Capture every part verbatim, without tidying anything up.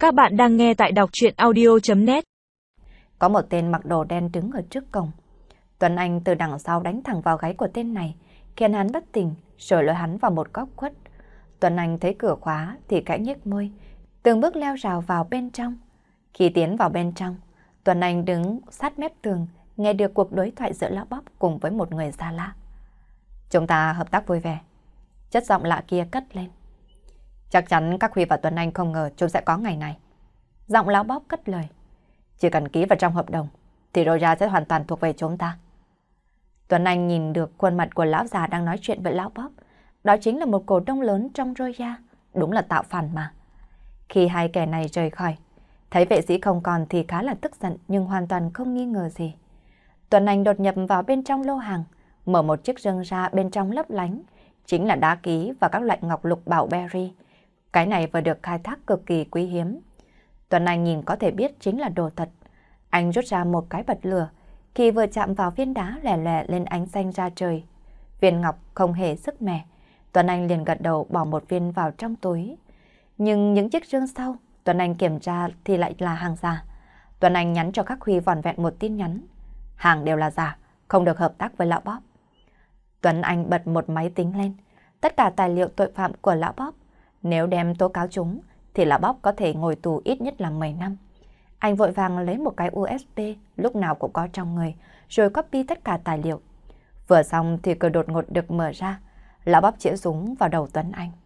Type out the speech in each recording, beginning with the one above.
Các bạn đang nghe tại đọc truyện audio chấm net. Có một tên mặc đồ đen đứng ở trước cổng. Tuấn Anh từ đằng sau đánh thẳng vào gáy của tên này, khiến hắn bất tỉnh, rồi lôi hắn vào một góc khuất. Tuấn Anh thấy cửa khóa thì khẽ nhếch môi, từng bước leo rào vào bên trong. Khi tiến vào bên trong, Tuấn Anh đứng sát mép tường, nghe được cuộc đối thoại giữa Lão Bóp cùng với một người xa lạ. Chúng ta hợp tác vui vẻ. Chất giọng lạ kia cất lên. Chắc chắn các Huy và Tuấn Anh không ngờ chúng sẽ có ngày này. Giọng Lão Bóp cất lời. Chỉ cần ký vào trong hợp đồng thì Roya sẽ hoàn toàn thuộc về chúng ta. Tuấn Anh nhìn được khuôn mặt của lão già đang nói chuyện với Lão Bóp. Đó chính là một cổ đông lớn trong Roya. Đúng là tạo phản mà. Khi hai kẻ này rời khỏi, thấy vệ sĩ không còn thì khá là tức giận nhưng hoàn toàn không nghi ngờ gì. Tuấn Anh đột nhập vào bên trong lô hàng, mở một chiếc rương ra, bên trong lấp lánh. Chính là đá ký và các loại ngọc lục bảo berry. Cái này vừa được khai thác cực kỳ quý hiếm. Tuấn Anh nhìn có thể biết chính là đồ thật. Anh rút ra một cái bật lửa, khi vừa chạm vào viên đá lè lè lên ánh xanh ra trời. Viên ngọc không hề sức mẻ. Tuấn Anh liền gật đầu bỏ một viên vào trong túi. Nhưng những chiếc rương sau, Tuấn Anh kiểm tra thì lại là hàng giả. Tuấn Anh nhắn cho các Huy vỏn vẹn một tin nhắn. Hàng đều là giả, không được hợp tác với Lão Bóp. Tuấn Anh bật một máy tính lên. Tất cả tài liệu tội phạm của Lão Bóp, nếu đem tố cáo chúng, thì Lão Bóp có thể ngồi tù ít nhất là mười năm. Anh vội vàng lấy một cái u ét bê lúc nào cũng có trong người, rồi copy tất cả tài liệu. Vừa xong thì cửa đột ngột được mở ra. Lão Bóp chĩa súng vào đầu Tuấn Anh.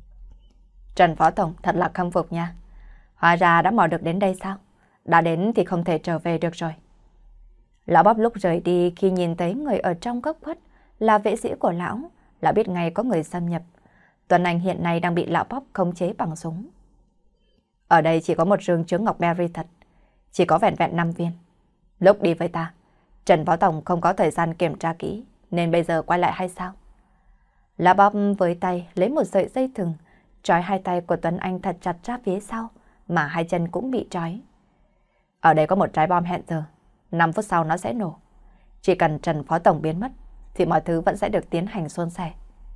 Trần Phó Tổng thật là khâm phục nha. Hóa ra đã mò được đến đây sao? Đã đến thì không thể trở về được rồi. Lão Bóp lúc rời đi, khi nhìn thấy người ở trong góc khuất là vệ sĩ của lão, lão biết ngay có người xâm nhập. Tuấn Anh hiện nay đang bị Lão Bóp khống chế bằng súng. Ở đây chỉ có một rương chứa ngọc berry thật, chỉ có vẹn vẹn năm viên. Lúc đi với ta, Trần Phó Tổng không có thời gian kiểm tra kỹ, nên bây giờ quay lại hay sao? Lão Bóp với tay lấy một sợi dây thừng, trói hai tay của Tuấn Anh thật chặt ra phía sau, mà hai chân cũng bị trói. Ở đây có một trái bom hẹn giờ, năm phút sau nó sẽ nổ. Chỉ cần Trần Phó Tổng biến mất, thì mọi thứ vẫn sẽ được tiến hành suôn sẻ.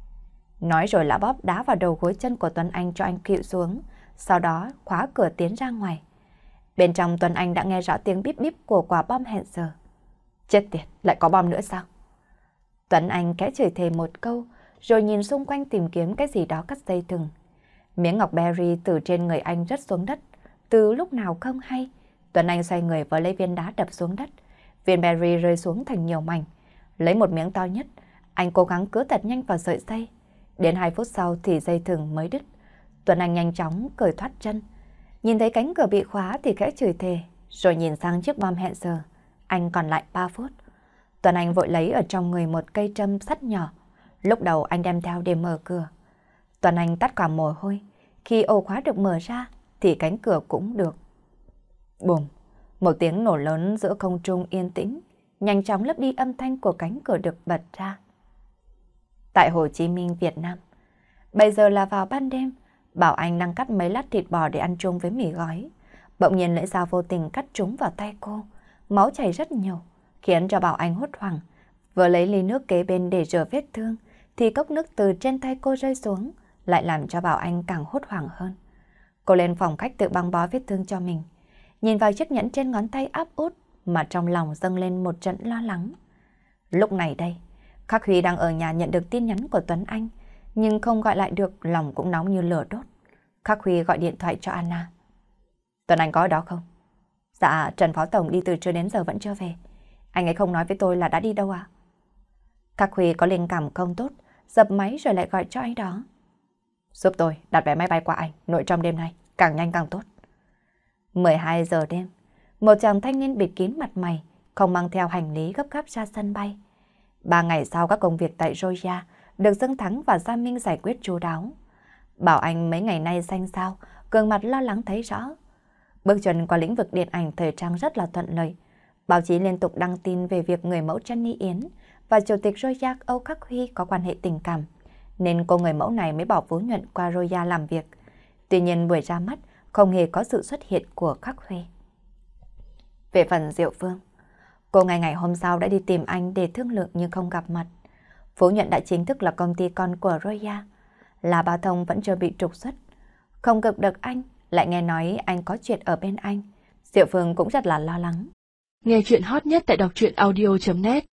Nói rồi Lão Bóp đá vào đầu gối chân của Tuấn Anh cho anh kỵu xuống, sau đó khóa cửa tiến ra ngoài. Bên trong Tuấn Anh đã nghe rõ tiếng bíp bíp của quả bom hẹn giờ. Chết tiệt, lại có bom nữa sao? Tuấn Anh khẽ chửi thề một câu, rồi nhìn xung quanh tìm kiếm cái gì đó cắt dây thừng. Miếng ngọc berry từ trên người anh rớt xuống đất, từ lúc nào không hay. Tuấn Anh xoay người với lấy viên đá đập xuống đất. Viên berry rơi xuống thành nhiều mảnh. Lấy một miếng to nhất, anh cố gắng cứa thật nhanh vào sợi dây. Đến hai phút sau thì dây thừng mới đứt. Tuấn Anh nhanh chóng cởi thoát chân. Nhìn thấy cánh cửa bị khóa thì khẽ chửi thề, rồi nhìn sang chiếc bom hẹn giờ. Anh còn lại ba phút. Tuấn Anh vội lấy ở trong người một cây trâm sắt nhỏ. Lúc đầu anh đem theo để mở cửa. Tuấn Anh tắt cả mồ hôi. Khi ổ khóa được mở ra thì cánh cửa cũng được. Bùm! Một tiếng nổ lớn giữa không trung yên tĩnh, nhanh chóng lấp đi âm thanh của cánh cửa được bật ra. Tại Hồ Chí Minh, Việt Nam. Bây giờ là vào ban đêm, Bảo Anh đang cắt mấy lát thịt bò để ăn chung với mì gói. Bỗng nhiên lưỡi dao vô tình cắt trúng vào tay cô, máu chảy rất nhiều, khiến cho Bảo Anh hốt hoảng. Vừa lấy ly nước kế bên để rửa vết thương, thì cốc nước từ trên tay cô rơi xuống, lại làm cho Bảo Anh càng hốt hoảng hơn. Cô lên phòng khách tự băng bó vết thương cho mình, nhìn vào chiếc nhẫn trên ngón tay áp út mà trong lòng dâng lên một trận lo lắng. Lúc này đây, Khắc Huy đang ở nhà nhận được tin nhắn của Tuấn Anh, nhưng không gọi lại được, lòng cũng nóng như lửa đốt. Khắc Huy gọi điện thoại cho Anna. Tuấn Anh có ở đó không? Dạ, Trần Phó Tổng đi từ trưa đến giờ vẫn chưa về. Anh ấy không nói với tôi là đã đi đâu à? Khắc Huy có linh cảm không tốt, dập máy rồi lại gọi cho anh đó. Giúp tôi đặt vé máy bay qua Anh, nội trong đêm nay, càng nhanh càng tốt. mười hai giờ đêm, một chàng thanh niên bịt kín mặt mày, không mang theo hành lý gấp gáp ra sân bay. Ba ngày sau các công việc tại Roya được Dương Thắng và Gia Minh giải quyết chu đáo. Bảo Anh mấy ngày nay xanh xao, gương mặt lo lắng thấy rõ. Bước chân qua lĩnh vực điện ảnh thời trang rất là thuận lợi. Báo chí liên tục đăng tin về việc người mẫu Jenny Yến và chủ tịch Roya Âu Khắc Huy có quan hệ tình cảm, nên cô người mẫu này mới bỏ Phú Nhuận qua Roya làm việc. Tuy nhiên buổi ra mắt không hề có sự xuất hiện của Khắc Huy. Về phần Diệu Phương, cô ngày ngày hôm sau đã đi tìm anh để thương lượng nhưng không gặp mặt. Phú Nhuận đã chính thức là công ty con của Roya. Là Ba Thông vẫn chưa bị trục xuất. Không gặp được anh, lại nghe nói anh có chuyện ở bên anh. Diệu Phương cũng rất là lo lắng. Nghe chuyện hot nhất tại đọc truyện audio chấm net